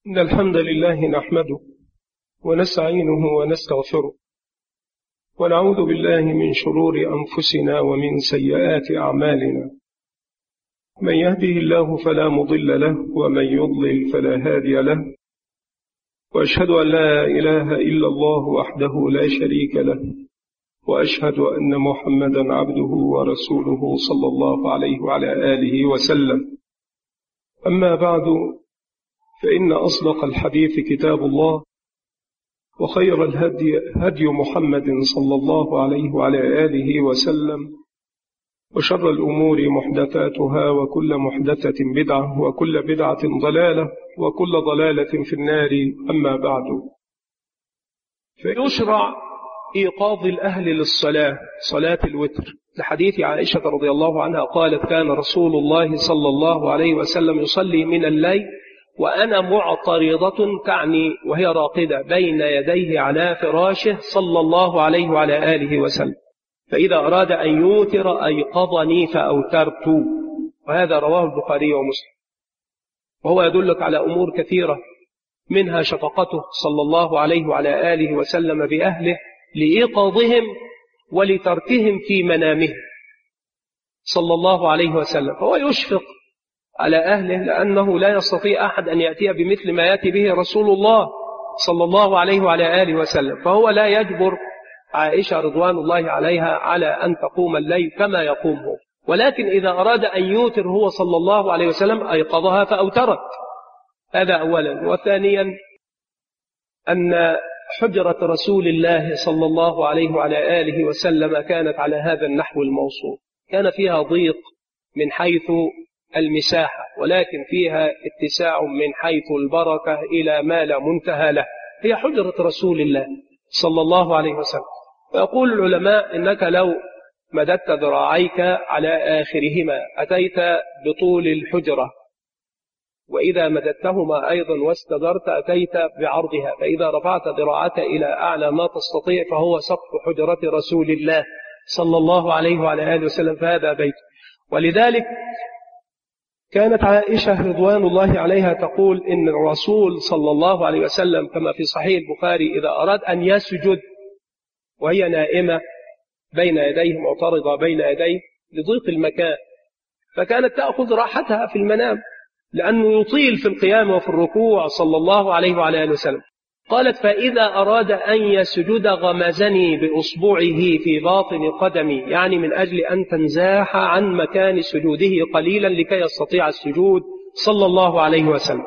إن الحمد لله نحمده ونستعينه ونستغفره ونعوذ بالله من شرور أنفسنا ومن سيئات أعمالنا. من يهده الله فلا مضل له ومن يضلل فلا هادي له، وأشهد أن لا إله إلا الله وحده لا شريك له، وأشهد أن محمدا عبده ورسوله صلى الله عليه وعلى آله وسلم. أما بعد، فإن أصدق الحديث كتاب الله، وخير الهدي هدي محمد صلى الله عليه وعلى آله وسلم، وشر الأمور محدثاتها، وكل محدثة بدعة، وكل بدعة ضلالة، وكل ضلالة في النار. أما بعد، فيشرع إيقاظ الأهل للصلاة، صلاة الوتر، لحديث عائشة رضي الله عنها قالت: كان رسول الله صلى الله عليه وسلم يصلي من الليل وأنا معترضة، تعني وهي راقدة بين يديه على فراشه صلى الله عليه وعلى آله وسلم، فإذا أراد أن يوتر أيقظني فأوترت. وهذا رواه البخاري ومسلم، وهو يدلك على أمور كثيرة، منها شفقته صلى الله عليه وعلى آله وسلم بأهله لإيقاظهم ولتركهم في منامهم صلى الله عليه وسلم. فهو يشفق على أهله، لأنه لا يستطيع أحد أن يأتي بمثل ما يأتي به رسول الله صلى الله عليه وعلى آله وسلم، فهو لا يجبر عائشة رضوان الله عليها على أن تقوم الليل كما يقوم هو، ولكن إذا أراد أن يوتر هو صلى الله عليه وسلم أيقظها فأوترت. هذا أولا. وثانيا، أن حجرة رسول الله صلى الله عليه وعلى آله وسلم كانت على هذا النحو الموصوف، كان فيها ضيق من حيث المساحة، ولكن فيها اتساع من حيث البركة إلى ما لا منتهى له. هي حجرة رسول الله صلى الله عليه وسلم. فيقول العلماء: إنك لو مددت ذراعيك على آخرهما أتيت بطول الحجرة، وإذا مددتهما أيضا واستدرت أتيت بعرضها، فإذا رفعت ذراعك إلى أعلى ما تستطيع فهو سقف حجرة رسول الله صلى الله عليه وعلى آله وسلم، فهذا بيت. ولذلك كانت عائشة رضوان الله عليها تقول إن الرسول صلى الله عليه وسلم كما في صحيح البخاري إذا أراد أن يسجد وهي نائمة بين يديه، معترضة بين يديه لضيق المكان، فكانت تأخذ راحتها في المنام، لأنه يطيل في القيام وفي الركوع صلى الله عليه وعلى آله وسلم. قالت: فإذا أراد أن يسجد غمزني بأصبعه في باطن قدمي، يعني من أجل أن تنزاح عن مكان سجوده قليلا لكي يستطيع السجود صلى الله عليه وسلم.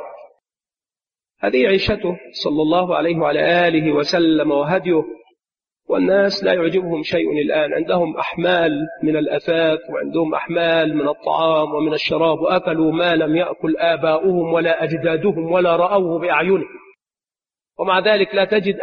هذه عيشته صلى الله عليه وعلى آله وسلم وهديه. والناس لا يعجبهم شيء الآن، عندهم أحمال من الأثاث، وعندهم أحمال من الطعام ومن الشراب، وأكلوا ما لم يأكل آباؤهم ولا أجدادهم ولا رأوه بأعينهم، ومع ذلك لا تجد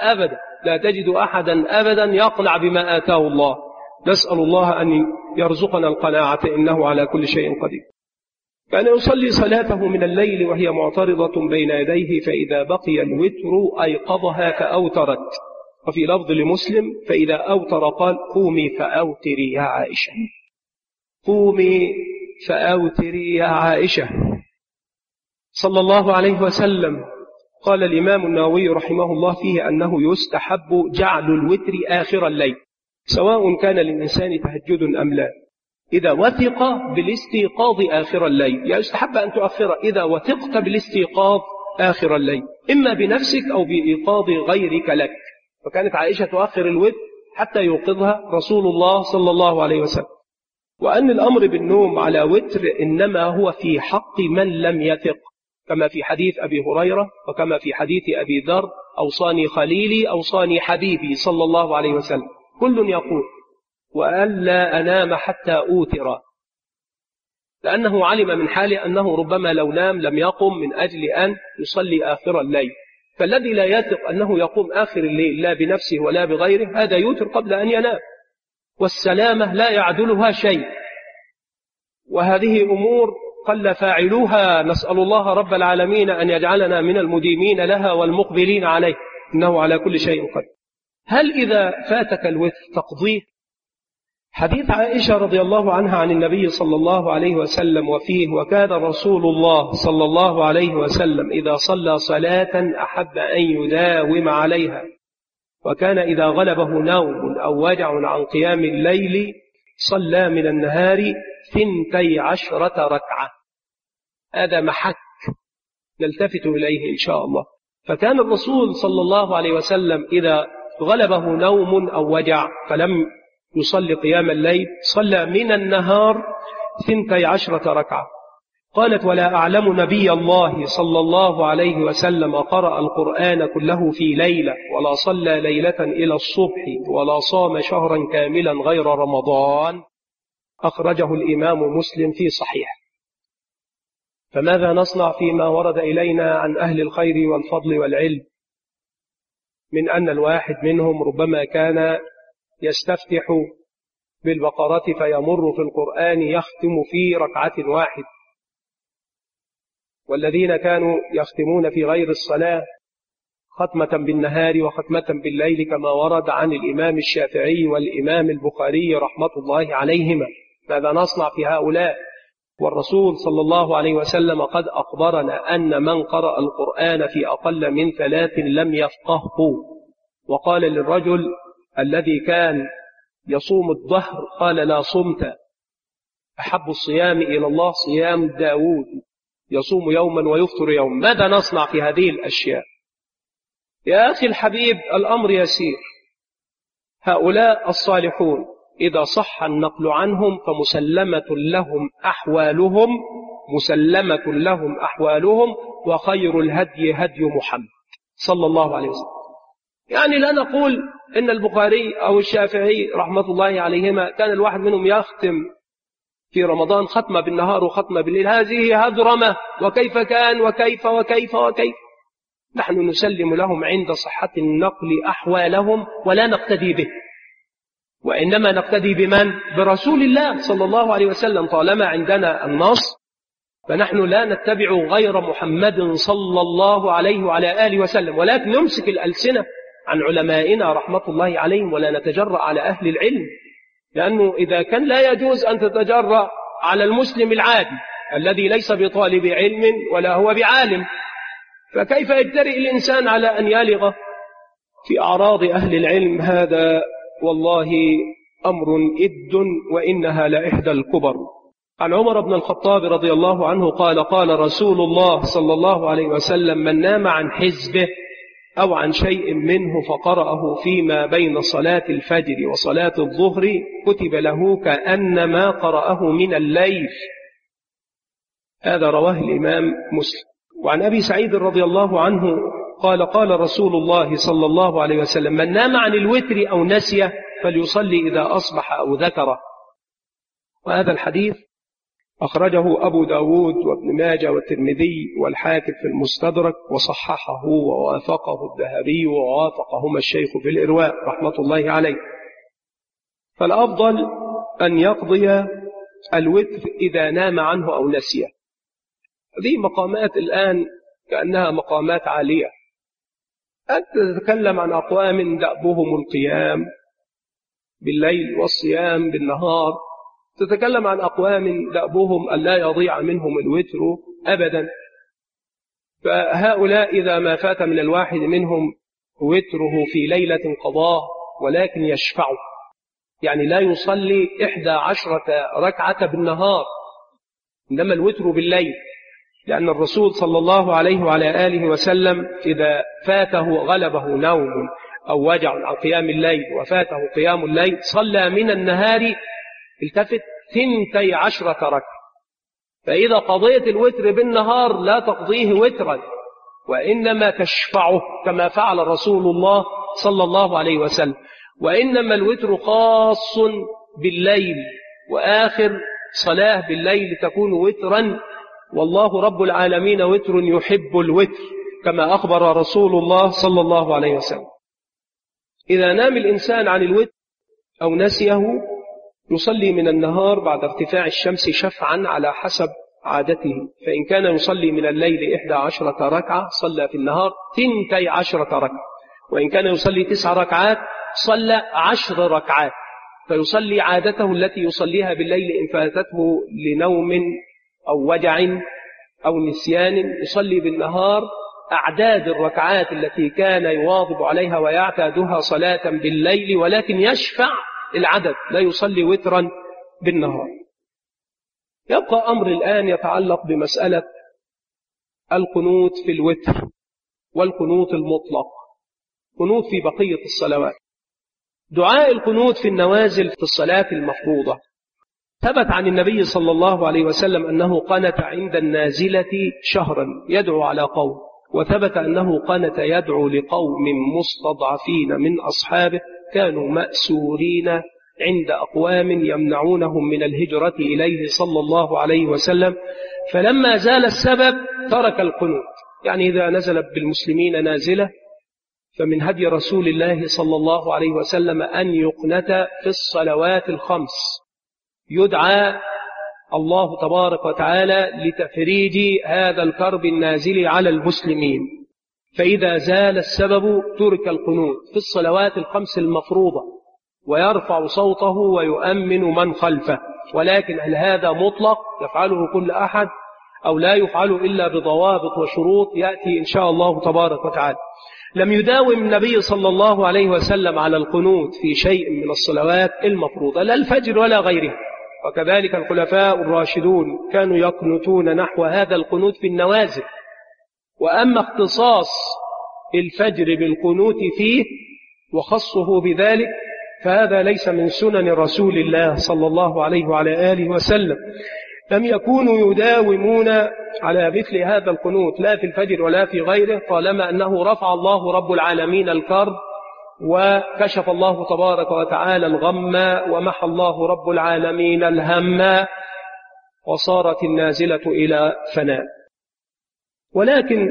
أحدا أبدا يقنع بما آتاه الله. نسأل الله أن يرزقنا القناعة، إنه على كل شيء قدير. كان يصلي صلاته من الليل وهي معترضة بين يديه، فإذا بقي الوتر أيقظها فأوترت. وفي لفظ لمسلم: فإذا أوتر قال: قومي فأوتري يا عائشة، قومي فأوتري يا عائشة صلى الله عليه وسلم. قال الإمام النووي رحمه الله فيه أنه يستحب جعل الوتر آخر الليل، سواء كان للإنسان تهجد أم لا، إذا وثق بالاستيقاظ آخر الليل. يستحب أن تؤخر إذا وثقت بالاستيقاظ آخر الليل، إما بنفسك أو بإيقاظ غيرك لك. فكانت عائشة تؤخر الوتر حتى يوقظها رسول الله صلى الله عليه وسلم. وأن الأمر بالنوم على وتر إنما هو في حق من لم يثق، كما في حديث أبي هريرة، وكما في حديث أبي ذر: أوصاني خليلي أوصاني حبيبي صلى الله عليه وسلم، كل يقول: وألا أنام حتى أوتر، لأنه علم من حاله أنه ربما لو نام لم يقم من أجل أن يصلي آخر الليل. فالذي لا يثق أنه يقوم آخر الليل لا بنفسه ولا بغيره، هذا يوتر قبل أن ينام، والسلامة لا يعدلها شيء. وهذه أمور قل فاعلوها، نسأل الله رب العالمين أن يجعلنا من المديمين لها والمقبلين عليه، إنه على كل شيء قدير. هل إذا فاتك الوتر تقضيه؟ حديث عائشة رضي الله عنها عن النبي صلى الله عليه وسلم وفيه: وكان رسول الله صلى الله عليه وسلم إذا صلى صلاة أحب أن يداوم عليها، وكان إذا غلبه نوم أو وجع عن قيام الليل صلى من النهار 12 ركعة. هذا محك نلتفت إليه إن شاء الله. فكان الرسول صلى الله عليه وسلم إذا غلبه نوم أو وجع فلم يصلي قيام الليل صلى من النهار 12 ركعة. قالت: ولا أعلم نبي الله صلى الله عليه وسلم قرأ القرآن كله في ليلة، ولا صلى ليلة إلى الصبح، ولا صام شهرا كاملا غير رمضان. أخرجه الإمام مسلم في صحيح. فماذا نصنع فيما ورد إلينا عن أهل الخير والفضل والعلم من أن الواحد منهم ربما كان يستفتح بالبقرة فيمر في القرآن يختم في ركعة واحد، والذين كانوا يختمون في غير الصلاة ختمة بالنهار وختمة بالليل كما ورد عن الإمام الشافعي والإمام البخاري رحمة الله عليهما. ماذا نصنع في هؤلاء؟ والرسول صلى الله عليه وسلم قد أخبرنا أن من قرأ القرآن في أقل من 3 لم يفقهه، وقال للرجل الذي كان يصوم الظهر قال: لا صمت، أحب الصيام إلى الله صيام داود يصوم يوما ويفطر يوما. ماذا نصنع في هذه الأشياء؟ يا أخي الحبيب، الأمر يسير. هؤلاء الصالحون إذا صح النقل عنهم فمسلمة لهم أحوالهم، مسلمة لهم أحوالهم، وخير الهدي هدي محمد صلى الله عليه وسلم. يعني لا نقول إن البخاري أو الشافعي رحمة الله عليهما كان الواحد منهم يختم في رمضان ختمة بالنهار وختمة بالليل، هذه هذرمة، وكيف كان وكيف وكيف وكيف. نحن نسلم لهم عند صحة النقل أحوالهم ولا نقتدي به، وإنما نقتدي بمن؟ برسول الله صلى الله عليه وسلم. طالما عندنا النص فنحن لا نتبع غير محمد صلى الله عليه وعلى آله وسلم، ولكن نمسك الألسنة عن علمائنا رحمة الله عليهم ولا نتجرأ على أهل العلم، لأنه إذا كان لا يجوز أن تتجرأ على المسلم العادي الذي ليس بطالب علم ولا هو بعالم، فكيف يجترئ الإنسان على أن يلغ في أعراض أهل العلم؟ هذا والله أمر إد وإنها لإحدى الكبر. عن عمر بن الخطاب رضي الله عنه قال: قال رسول الله صلى الله عليه وسلم: من نام عن حزبه أو عن شيء منه فقرأه فيما بين صلاة الفجر وصلاة الظهر كتب له كأنما قرأه من الليل. هذا رواه الإمام مسلم. وعن أبي سعيد رضي الله عنه قال: قال رسول الله صلى الله عليه وسلم: من نام عن الوتر أو نسيه فليصلي إذا أصبح أو ذكره. وهذا الحديث أخرجه أبو داود وابن ماجه والترمذي والحاكم في المستدرك، وصححه ووافقه الذهبي ووافقهما الشيخ في الإرواء رحمة الله عليه. فالأفضل أن يقضي الوتر إذا نام عنه أو نسيه. هذه مقامات الآن كأنها مقامات عالية. أنت تتكلم عن أقوام دأبهم القيام بالليل والصيام بالنهار، تتكلم عن أقوام دأبهم أن لا يضيع منهم الوتر أبدا. فهؤلاء إذا ما فات من الواحد منهم وتره في ليلة قضاه، ولكن يشفعه، يعني لا يصلي 11 ركعة بالنهار، إنما الوتر بالليل، لأن الرسول صلى الله عليه وعلى آله وسلم إذا فاته غلبه نوم أو وجع عن قيام الليل وفاته قيام الليل صلى من النهار التفت 12 ركعة. فإذا قضيت الوتر بالنهار لا تقضيه وترا، وإنما تشفعه كما فعل رسول الله صلى الله عليه وسلم. وإنما الوتر خاص بالليل، وآخر صلاة بالليل تكون وترا، والله رب العالمين وتر يحب الوتر كما أخبر رسول الله صلى الله عليه وسلم. إذا نام الإنسان عن الوتر أو نسيه يصلي من النهار بعد ارتفاع الشمس شفعا على حسب عادته، فإن كان يصلي من الليل 11 ركعة صلى في النهار 12 ركعة، وإن كان يصلي 9 ركعات صلى 10 ركعات. فيصلي عادته التي يصليها بالليل إن فاتته لنوم أو وجع أو نسيان، يصلي بالنهار أعداد الركعات التي كان يواظب عليها ويعتادها صلاة بالليل، ولكن يشفع العدد، لا يصلي وترا بالنهار. يبقى أمر الآن يتعلق بمسألة القنوت في الوتر والقنوت المطلق، قنوت في بقية الصلوات. دعاء القنوت في النوازل في الصلاة المفروضة ثبت عن النبي صلى الله عليه وسلم أنه قنت عند النازلة شهرا يدعو على قوم، وثبت أنه قنت يدعو لقوم مستضعفين من أصحابه كانوا مأسورين عند أقوام يمنعونهم من الهجرة إليه صلى الله عليه وسلم، فلما زال السبب ترك القنوت. يعني إذا نزل بالمسلمين نازلة فمن هدي رسول الله صلى الله عليه وسلم أن يقنت في الصلوات الخمس، يدعى الله تبارك وتعالى لتفريج هذا الكرب النازل على المسلمين. فإذا زال السبب ترك القنوت في الصلوات الخمس المفروضة، ويرفع صوته ويؤمن من خلفه. ولكن هل هذا مطلق يفعله كل أحد أو لا يفعل إلا بضوابط وشروط يأتي إن شاء الله تبارك وتعالى. لم يداوم النبي صلى الله عليه وسلم على القنوت في شيء من الصلوات المفروضة، لا الفجر ولا غيره، وكذلك الخلفاء الراشدون كانوا يقنتون نحو هذا القنوت في النوازل. وأما اختصاص الفجر بالقنوت فيه وخصه بذلك فهذا ليس من سنن رسول الله صلى الله عليه وعلى آله وسلم. لم يكونوا يداومون على مثل هذا القنوت لا في الفجر ولا في غيره، طالما أنه رفع الله رب العالمين الكرب وكشف الله تبارك وتعالى الغم ومحى الله رب العالمين الهم وصارت النازلة إلى فناء. ولكن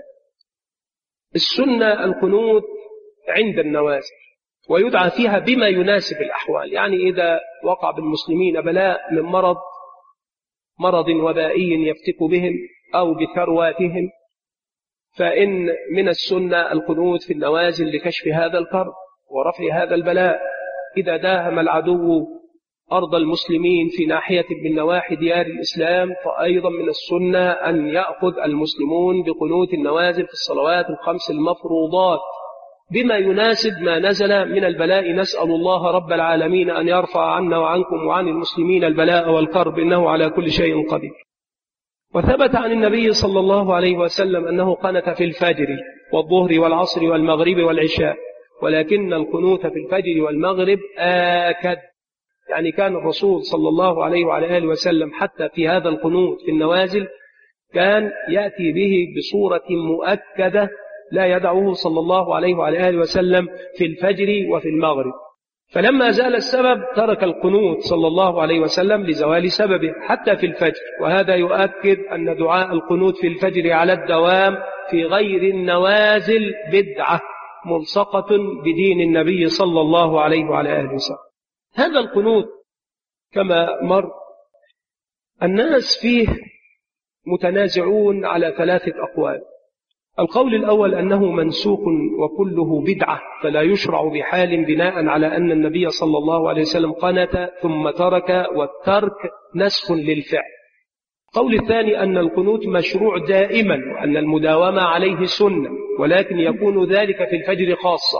السنة القنوت عند النوازل، ويدعى فيها بما يناسب الأحوال. يعني إذا وقع بالمسلمين بلاء من مرض وبائي يفتك بهم أو بثرواتهم، فإن من السنة القنوت في النوازل لكشف هذا الكرب ورفع هذا البلاء. إذا داهم العدو أرض المسلمين في ناحية من نواحي ديار الإسلام، فأيضا من السنة أن يأخذ المسلمون بقنوت النوازل في الصلوات الخمس المفروضات بما يناسب ما نزل من البلاء. نسأل الله رب العالمين أن يرفع عنا وعنكم وعن المسلمين البلاء والكرب، إنه على كل شيء قدير. وثبت عن النبي صلى الله عليه وسلم أنه قنت في الفجر والظهر والعصر والمغرب والعشاء، ولكن القنوت في الفجر والمغرب آكد. يعني كان الرسول صلى الله عليه وعلى آله وسلم حتى في هذا القنوت في النوازل كان يأتي به بصورة مؤكدة لا يدعه صلى الله عليه وعلى آله وسلم في الفجر وفي المغرب. فلما زال السبب ترك القنوت صلى الله عليه وسلم لزوال سببه حتى في الفجر. وهذا يؤكد أن دعاء القنوت في الفجر على الدوام في غير النوازل بدعة ملصقة بدين النبي صلى الله عليه وعلى آله وسلم. هذا القنوت كما مر الناس فيه متنازعون على ثلاثة أقوال. القول الأول أنه منسوخ وكله بدعة، فلا يشرع بحال بناء على أن النبي صلى الله عليه وسلم قنت ثم ترك، والترك نسخ للفعل. القول الثاني أن القنوت مشروع دائما وأن المداومة عليه سنة، ولكن يكون ذلك في الفجر خاصة.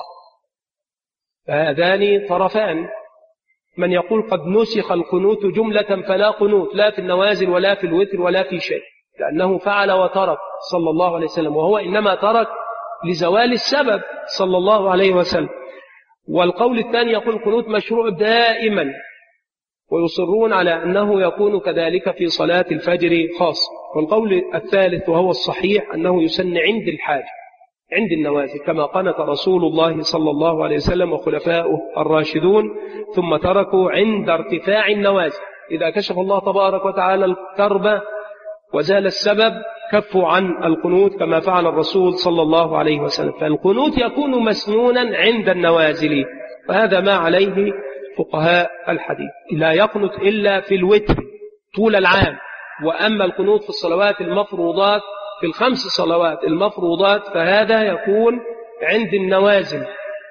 فهذان طرفان، من يقول قد نسخ القنوت جملة فلا قنوت لا في النوازل ولا في الوتر ولا في شيء، لأنه فعل وترك صلى الله عليه وسلم، وهو إنما ترك لزوال السبب صلى الله عليه وسلم. والقول الثاني يقول القنوت مشروع دائما، ويصرون على أنه يكون كذلك في صلاة الفجر خاص. والقول الثالث وهو الصحيح أنه يسن عند الحاجة عند النوازل، كما قنت رسول الله صلى الله عليه وسلم وخلفاؤه الراشدون ثم تركوا عند ارتفاع النوازل. إذا كشف الله تبارك وتعالى الكرب وزال السبب كفوا عن القنوت كما فعل الرسول صلى الله عليه وسلم. فالقنوت يكون مسنونا عند النوازل، وهذا ما عليه فقهاء الحديث. لا يقنت إلا في الوتر طول العام. وأما القنوت في الصلوات المفروضات في الخمس صلوات المفروضات فهذا يكون عند النوازل،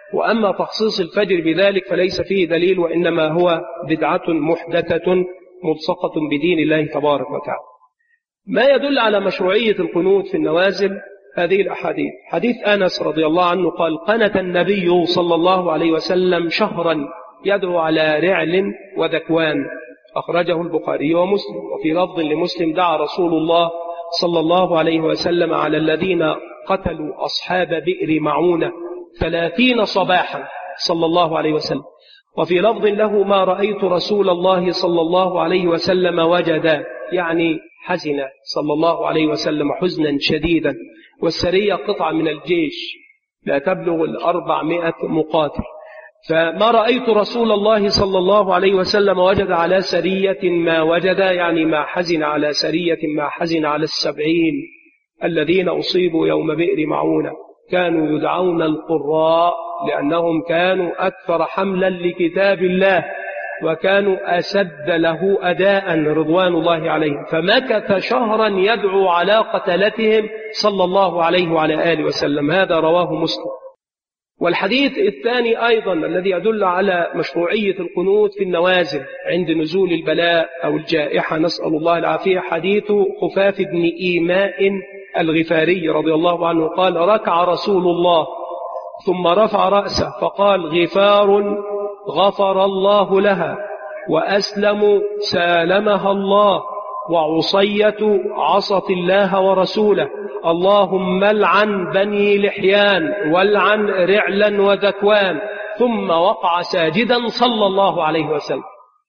وأما تخصيص الفجر بذلك فليس فيه دليل، وإنما هو بدعة محدثة ملصقة بدين الله تبارك وتعالى. ما يدل على مشروعية القنوت في النوازل هذه الأحاديث. حديث أنس رضي الله عنه قال: قنت النبي صلى الله عليه وسلم شهرا يدعو على رعل وذكوان، أخرجه البخاري ومسلم. وفي لفظ لمسلم: دعا رسول الله صلى الله عليه وسلم على الذين قتلوا أصحاب بئر معونة 30 صباحا صلى الله عليه وسلم. وفي لفظ له: ما رأيت رسول الله صلى الله عليه وسلم وجد، يعني حزن صلى الله عليه وسلم حزنا شديدا، والسرية قطعة من الجيش لا تبلغ 400 مقاتل، فما رأيت رسول الله صلى الله عليه وسلم وجد على سرية ما وجد، يعني ما حزن على سرية ما حزن على 70 الذين أصيبوا يوم بئر معونة. كانوا يدعون القراء لأنهم كانوا أكثر حملا لكتاب الله وكانوا أسد له أداء رضوان الله عليهم، فمكث شهرا يدعو على قتلتهم صلى الله عليه وعلى آله وسلم. هذا رواه مسلم. والحديث الثاني أيضا الذي يدل على مشروعية القنوت في النوازل عند نزول البلاء أو الجائحة، نسأل الله العافية، حديث خفاف بن إيماء الغفاري رضي الله عنه قال: ركع رسول الله ثم رفع رأسه فقال: غفار غفر الله لها، وأسلم سالمها الله، وعصية عصت الله ورسوله، اللهم العن بني لحيان والعن رعلا وذكوان، ثم وقع ساجدا صلى الله عليه وسلم.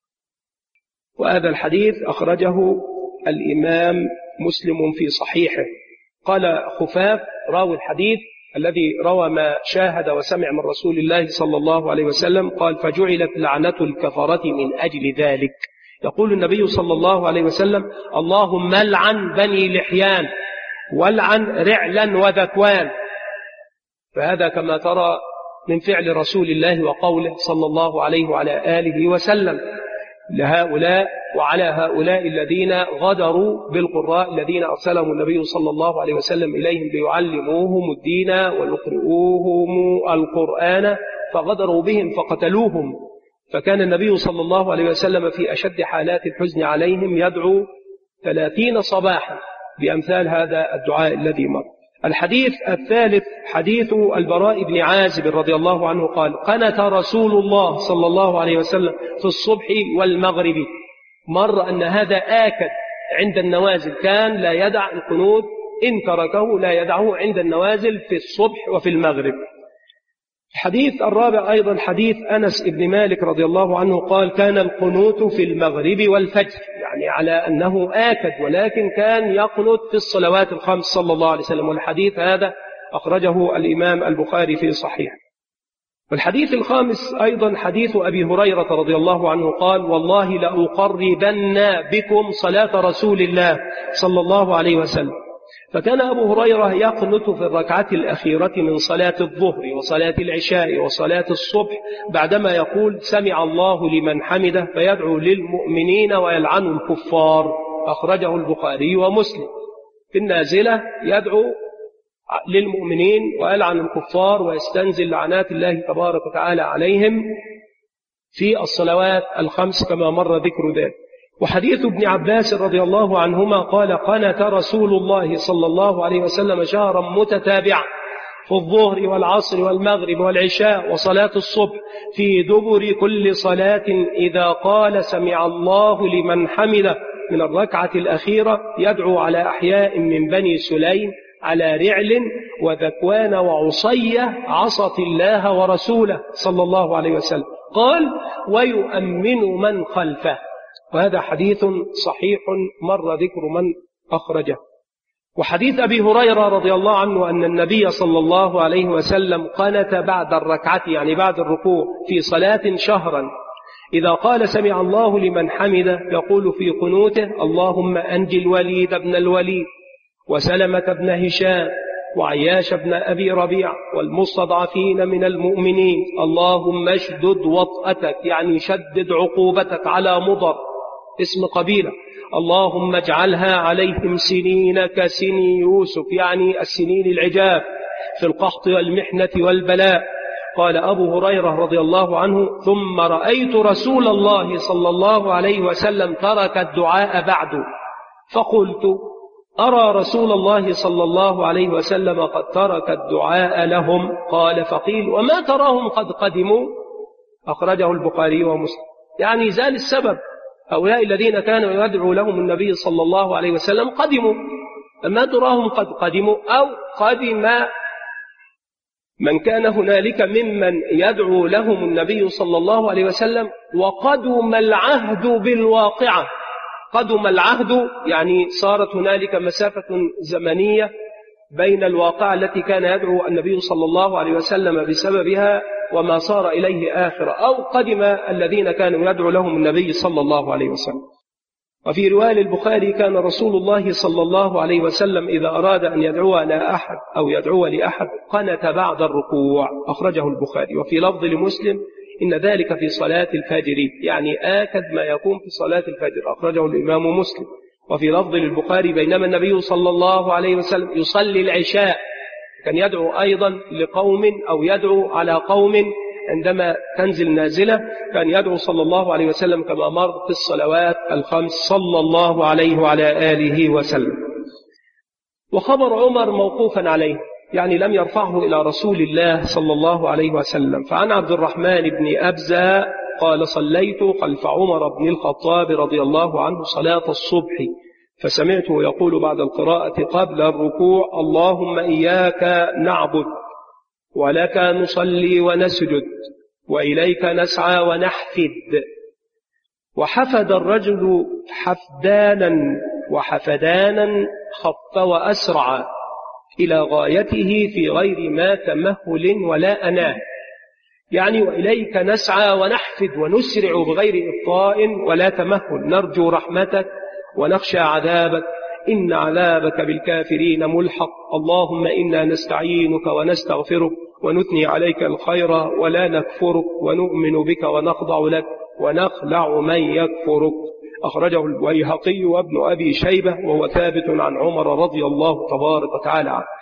وهذا الحديث أخرجه الإمام مسلم في صحيحه. قال خفاف راوي الحديث الذي روى ما شاهد وسمع من رسول الله صلى الله عليه وسلم قال: فجعلت لعنة الكفرة من أجل ذلك. يقول النبي صلى الله عليه وسلم: اللهم العن بني لحيان والعن رعلا وذكوان. فهذا كما ترى من فعل رسول الله وقوله صلى الله عليه وعلى آله وسلم لهؤلاء وعلى هؤلاء الذين غدروا بالقراء الذين أرسلهم النبي صلى الله عليه وسلم إليهم ليعلموهم الدين ويقرؤوهم القرآن، فغدروا بهم فقتلوهم. فكان النبي صلى الله عليه وسلم في أشد حالات الحزن عليهم يدعو 30 صباحا بأمثال هذا الدعاء الذي مر. الحديث الثالث حديث البراء بن عازب رضي الله عنه قال: قنت رسول الله صلى الله عليه وسلم في الصبح والمغرب. مر أن هذا آكد عند النوازل، كان لا يدع القنوت، إن تركه لا يدعه عند النوازل في الصبح وفي المغرب. الحديث الرابع أيضا حديث أنس بن مالك رضي الله عنه قال: كان القنوت في المغرب والفجر، يعني على أنه آكد، ولكن كان يقنت في الصلوات الخمس صلى الله عليه وسلم. والحديث هذا أخرجه الإمام البخاري في صحيح. والحديث الخامس أيضا حديث أبي هريرة رضي الله عنه قال: والله لأقربن بكم صلاة رسول الله صلى الله عليه وسلم. فكان أبو هريرة يقنت في الركعة الأخيرة من صلاة الظهر وصلاة العشاء وصلاة الصبح بعدما يقول: سمع الله لمن حمده، فيدعو للمؤمنين ويلعن الكفار. أخرجه البخاري ومسلم. في النازلة يدعو للمؤمنين ويلعن الكفار ويستنزل لعنات الله تبارك وتعالى عليهم في الصلوات الخمس كما مر ذكر ذلك. وحديث ابن عباس رضي الله عنهما قال: قنت رسول الله صلى الله عليه وسلم شهرا متتابعا في الظهر والعصر والمغرب والعشاء وصلاة الصبح في دبر كل صلاة إذا قال سمع الله لمن حمده من الركعة الأخيرة يدعو على أحياء من بني سليم على رعل وذكوان وعصية عصت الله ورسوله صلى الله عليه وسلم. قال: ويؤمن من خلفه. وهذا حديث صحيح مر ذكر من أخرجه. وحديث أبي هريرة رضي الله عنه أن النبي صلى الله عليه وسلم قنت بعد الركعة، يعني بعد الركوع، في صلاة شهرا إذا قال سمع الله لمن حمده يقول في قنوته: اللهم أنجي الوليد بن الوليد وسلمة بن هشام وعياش بن أبي ربيع والمستضعفين من المؤمنين، اللهم اشدد وطأتك، يعني شدد عقوبتك على مضر، اسم قبيلة، اللهم اجعلها عليهم سنين كسني يوسف، يعني السنين العجاف في القحط والمحنة والبلاء. قال أبو هريرة رضي الله عنه: ثم رأيت رسول الله صلى الله عليه وسلم ترك الدعاء بعد، فقلت: أرى رسول الله صلى الله عليه وسلم قد ترك الدعاء لهم. قال: فقيل: وما تراهم قد قدموا؟ أخرجه البخاري ومسلم. يعني زال السبب، هؤلاء الذين كانوا يدعو لهم النبي صلى الله عليه وسلم قدموا، أما تراهم قد قدموا أو قدم من كان هنالك ممن يدعو لهم النبي صلى الله عليه وسلم، وقدم العهد بالواقعة. قدم العهد يعني صارت هنالك مسافة زمنية بين الواقعة التي كان يدعو النبي صلى الله عليه وسلم بسببها وما صار إليه آخر، أو قدم الذين كانوا يدعو لهم النبي صلى الله عليه وسلم. وفي رواية البخاري: كان رسول الله صلى الله عليه وسلم إذا أراد أن يدعو لأحد أو يدعو لأحد قنت بعد الركوع. أخرجه البخاري. وفي لفظ لمسلم: إن ذلك في صلاة الفجر، يعني آكد ما يكون في صلاة الفجر. أخرجه الإمام مسلم. وفي لفظ للبخاري: بينما النبي صلى الله عليه وسلم يصلي العشاء كان يدعو أيضا لقوم أو يدعو على قوم عندما تنزل نازلة، كان يدعو صلى الله عليه وسلم كما مر في الصلوات الخمس صلى الله عليه وعلى آله وسلم. وخبر عمر موقوفا عليه، يعني لم يرفعه إلى رسول الله صلى الله عليه وسلم. فعن عبد الرحمن بن أبزة قال: صليت خلف عمر بن الخطاب رضي الله عنه صلاة الصبح، فسمعته يقول بعد القراءة قبل الركوع: اللهم إياك نعبد ولك نصلي ونسجد وإليك نسعى ونحفد. وحفد الرجل حفدانا وحفدانا، خف وأسرع إلى غايته في غير ما تمهل ولا أناه، يعني وإليك نسعى ونحفد ونسرع بغير إبطاء ولا تمهل، نرجو رحمتك ونخشى عذابك، إن عذابك بالكافرين ملحق، اللهم إنا نستعينك ونستغفرك ونثني عليك الخير ولا نكفرك، ونؤمن بك ونخضع لك ونخلع من يكفرك. أخرجه البيهقي وابن أبي شيبة، وهو ثابت عن عمر رضي الله تبارك وتعالى عنه.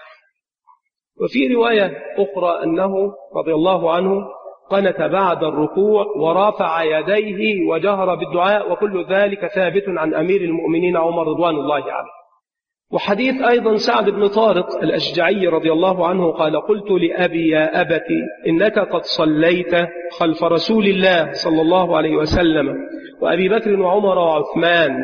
وفي رواية أخرى أنه رضي الله عنه قنت بعد الركوع ورافع يديه وجهر بالدعاء، وكل ذلك ثابت عن أمير المؤمنين عمر رضوان الله عليه. وحديث أيضا سعد بن طارق الأشجعي رضي الله عنه قال: قلت لأبي: يا أبتي، إنك قد صليت خلف رسول الله صلى الله عليه وسلم وأبي بكر وعمر وعثمان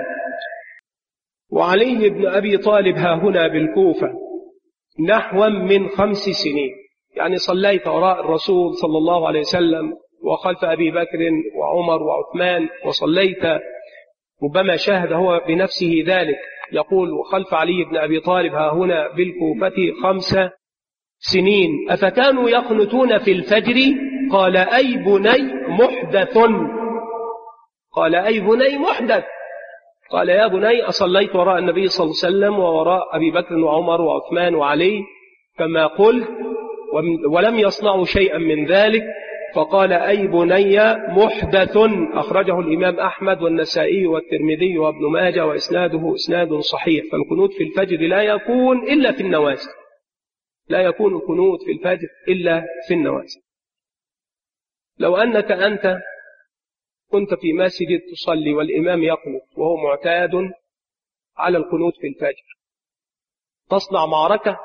وعلي بن أبي طالب ها هنا بالكوفة نحو من 5 سنين، يعني صليت وراء الرسول صلى الله عليه وسلم وخلف أبي بكر وعمر وعثمان، وصليت ربما شاهد هو بنفسه ذلك، يقول: وخلف علي بن أبي طالب ها هنا بالكوفة 5 سنين، أفكانوا يقنتون في الفجر؟ قال: أي بني محدث. قال: أي بني محدث. قال: يا بني، أصليت وراء النبي صلى الله عليه وسلم ووراء أبي بكر وعمر وعثمان وعلي كما قلت، ولم يصنعوا شيئا من ذلك. فقال: أي بني محدث. أخرجه الإمام أحمد والنسائي والترمذي وابن ماجه، وإسناده إسناد صحيح. فالقنوت في الفجر لا يكون إلا في النوازل، لا يكون القنوت في الفجر إلا في النوازل. لو أنك أنت كنت في مسجد تصلي والإمام يقنت وهو معتاد على القنوت في الفجر، تصنع معركة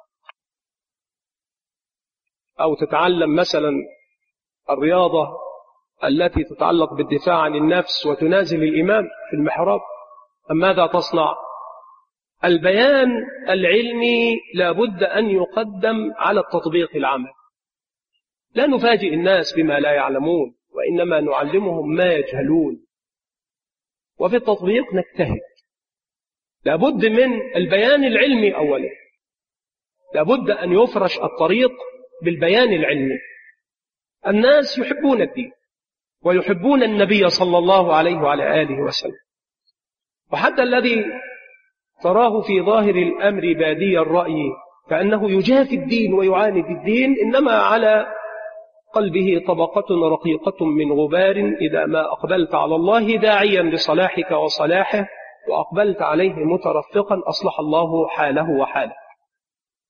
أو تتعلم مثلا الرياضة التي تتعلق بالدفاع عن النفس وتنازل الإمام في المحراب، أم ماذا تصنع؟ البيان العلمي لابد أن يقدم على التطبيق العملي. لا نفاجئ الناس بما لا يعلمون، وإنما نعلمهم ما يجهلون، وفي التطبيق نجتهد. لابد من البيان العلمي أولا، لابد أن يفرش الطريق بالبيان العلمي. الناس يحبون الدين ويحبون النبي صلى الله عليه وعلى آله وسلم، وحتى الذي تراه في ظاهر الأمر بادي الرأي كأنه يجافي الدين ويعاند الدين، إنما على قلبه طبقة رقيقة من غبار إذا ما أقبلت على الله داعيا لصلاحك وصلاحه وأقبلت عليه مترفقا أصلح الله حاله وحاله.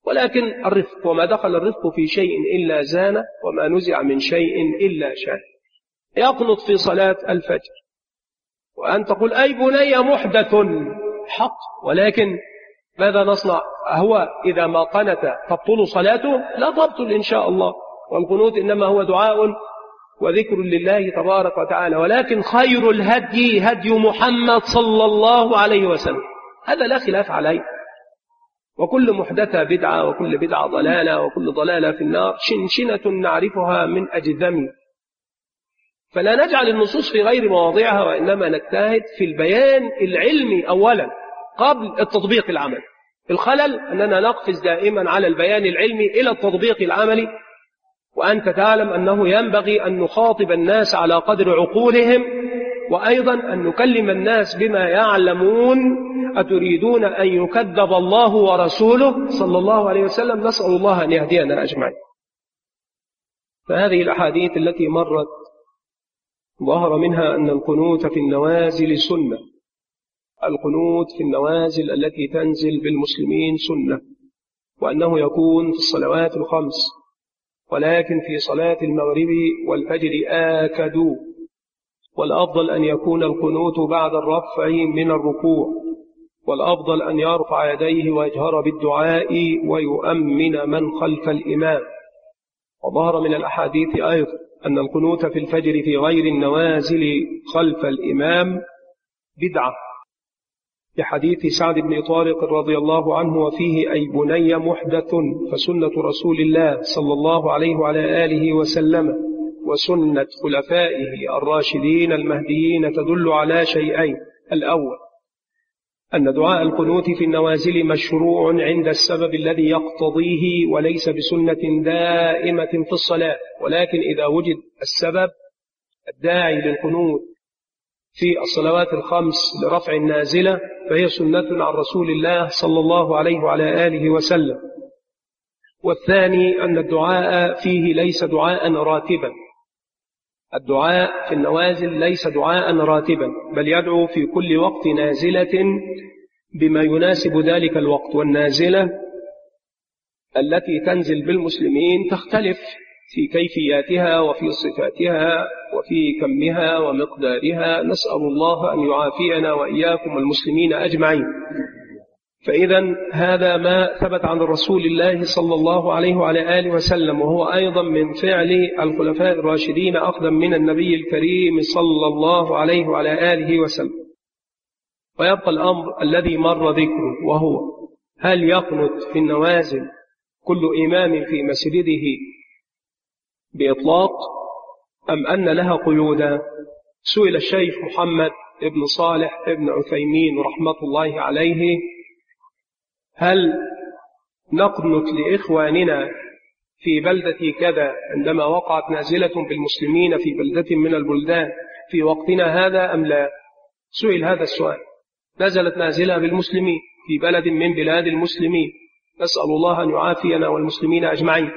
ولكن الرفق، وما دخل الرفق في شيء إلا زانه، وما نزع من شيء إلا شان. يقنط في صلاة الفجر وأن تقول أي بني محدث، حق، ولكن ماذا نصنع؟ هو إذا ما قنت تبطل صلاته؟ لا تبطل إن شاء الله، والقنوت إنما هو دعاء وذكر لله تبارك وتعالى، ولكن خير الهدي هدي محمد صلى الله عليه وسلم، هذا لا خلاف عليه. وكل محدثة بدعة، وكل بدعة ضلالة، وكل ضلالة في النار، شنشنة نعرفها من أجذم. فلا نجعل النصوص في غير مواضعها، وإنما نجتهد في البيان العلمي أولا قبل التطبيق العملي. الخلل أننا نقفز دائما على البيان العلمي إلى التطبيق العملي، وأنت تعلم أنه ينبغي أن نخاطب الناس على قدر عقولهم، وأيضا أن نكلم الناس بما يعلمون. أتريدون أن يكذب الله ورسوله صلى الله عليه وسلم؟ نسأل الله أن يهدينا أجمعين. فهذه الأحاديث التي مرت ظهر منها أن القنوت في النوازل سنة. القنوت في النوازل التي تنزل بالمسلمين سنة، وأنه يكون في الصلوات الخمس، ولكن في صلاة المغرب والفجر آكدوا، والأفضل أن يكون القنوت بعد الرفع من الركوع، والأفضل أن يرفع يديه ويجهر بالدعاء ويؤمن من خلف الإمام. وظهر من الأحاديث أيضا أن القنوت في الفجر في غير النوازل خلف الإمام بدعة، بحديث سعد بن طارق رضي الله عنه وفيه أي بني محدث، فسنة رسول الله صلى الله عليه وعلى آله وسلم وسنة خلفائه الراشدين المهديين تدل على شيئين: الأول أن دعاء القنوت في النوازل مشروع عند السبب الذي يقتضيه، وليس بسنة دائمة في الصلاة، ولكن إذا وجد السبب الداعي للقنوت في الصلوات الخمس لرفع النازلة فهي سنة عن رسول الله صلى الله عليه وعلى آله وسلم. والثاني أن الدعاء فيه ليس دعاء راتبا، الدعاء في النوازل ليس دعاء راتبا، بل يدعو في كل وقت نازلة بما يناسب ذلك الوقت. والنازلة التي تنزل بالمسلمين تختلف في كيفياتها وفي صفاتها وفي كمها ومقدارها، نسأل الله أن يعافينا وإياكم المسلمين أجمعين. فإذا هذا ما ثبت عن رسول الله صلى الله عليه وعلى آله وسلم، وهو أيضا من فعل الخلفاء الراشدين أخذا من النبي الكريم صلى الله عليه وعلى آله وسلم. ويبقى الأمر الذي مر ذكره، وهو هل يقنت في النوازل كل إمام في مسجده بإطلاق أم أن لها قيودا؟ سئل الشيخ محمد ابن صالح ابن عثيمين رحمة الله عليه: هل نقنت لإخواننا في بلدة كذا عندما وقعت نازلة بالمسلمين في بلدة من البلدان في وقتنا هذا أم لا؟ سئل هذا السؤال. نزلت نازلة بالمسلمين في بلد من بلاد المسلمين، نسأل الله أن يعافينا والمسلمين أجمعين.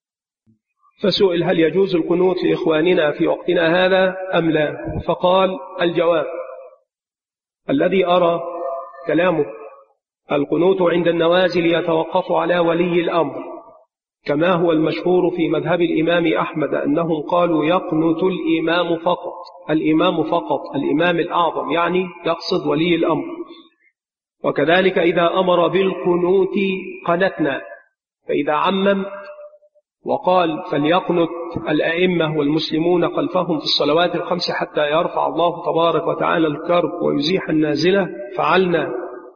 فسئل هل يجوز القنوت لإخواننا في وقتنا هذا أم لا؟ فقال: الجواب الذي أرى كلامه القنوت عند النوازل يتوقف على ولي الأمر، كما هو المشهور في مذهب الإمام أحمد أنهم قالوا يقنت الإمام فقط، الإمام فقط، الإمام الأعظم، يعني يقصد ولي الأمر. وكذلك إذا أمر بالقنوت قنتنا، فإذا عمم وقال فليقنت الأئمة والمسلمون خلفهم في الصلوات الخمس حتى يرفع الله تبارك وتعالى الكرب ويزيح النازلة فعلنا.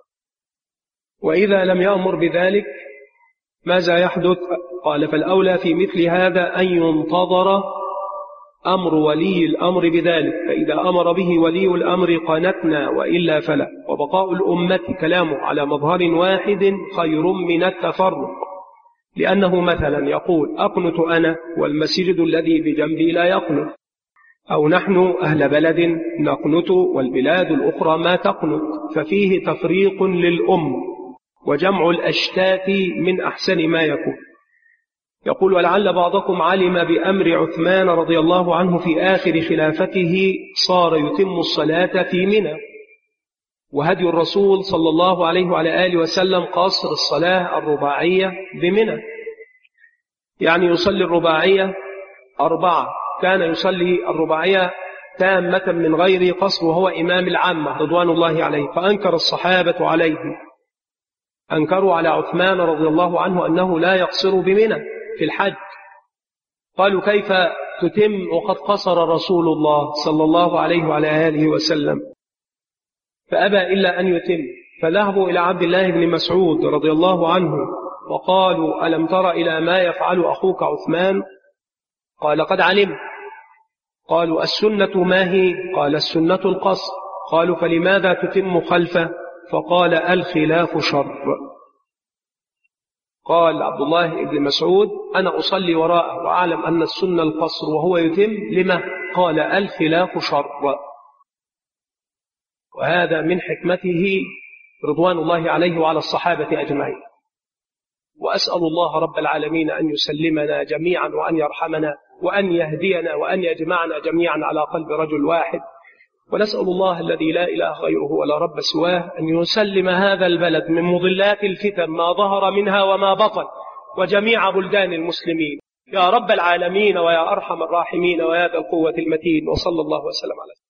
وإذا لم يأمر بذلك ماذا يحدث؟ قال: فالأولى في مثل هذا أن ينتظر أمر ولي الأمر بذلك، فإذا أمر به ولي الأمر قنتنا، وإلا فلا. وبقاء الأمة كلامه على مظهر واحد خير من التفرق، لأنه مثلا يقول أقنت أنا والمسجد الذي بجنبي لا يقنت، أو نحن أهل بلد نقنت والبلاد الأخرى ما تقنت، ففيه تفريق للأم وجمع الأشتات من أحسن ما يكون. يقول: ولعل بعضكم علم بأمر عثمان رضي الله عنه في آخر خلافته صار يتم الصلاة في منى، وهدي الرسول صلى الله عليه وعلى آله وسلم قصر الصلاة الرباعية بمنى، يعني يصلي الرباعية 4، كان يصلي الرباعية تامة من غير قصر وهو إمام العامة رضوان الله عليه. فأنكر الصحابة عليه، أنكروا على عثمان رضي الله عنه أنه لا يقصر بمنى في الحج، قالوا كيف تتم وقد قصر رسول الله صلى الله عليه وعلى آله وسلم، فأبى إلا أن يتم. فذهبوا إلى عبد الله بن مسعود رضي الله عنه وقالوا ألم تر إلى ما يفعل أخوك عثمان؟ قال قد علم. قالوا السنة ما هي؟ قال السنة القصر. قالوا فلماذا تتم خلفه؟ فقال الخلاف شر. قال عبد الله بن مسعود أنا أصلي وراءه وأعلم أن السنة القصر وهو يتم، لما؟ قال الخلاف شر. وهذا من حكمته رضوان الله عليه وعلى الصحابة أجمعين. وأسأل الله رب العالمين أن يسلمنا جميعا وأن يرحمنا وأن يهدينا وأن يجمعنا جميعا على قلب رجل واحد. ونسأل الله الذي لا إله غيره ولا رب سواه أن يسلم هذا البلد من مضلات الفتن ما ظهر منها وما بطن، وجميع بلدان المسلمين يا رب العالمين ويا أرحم الراحمين ويا ذا القوة المتين. وصلى الله وسلم على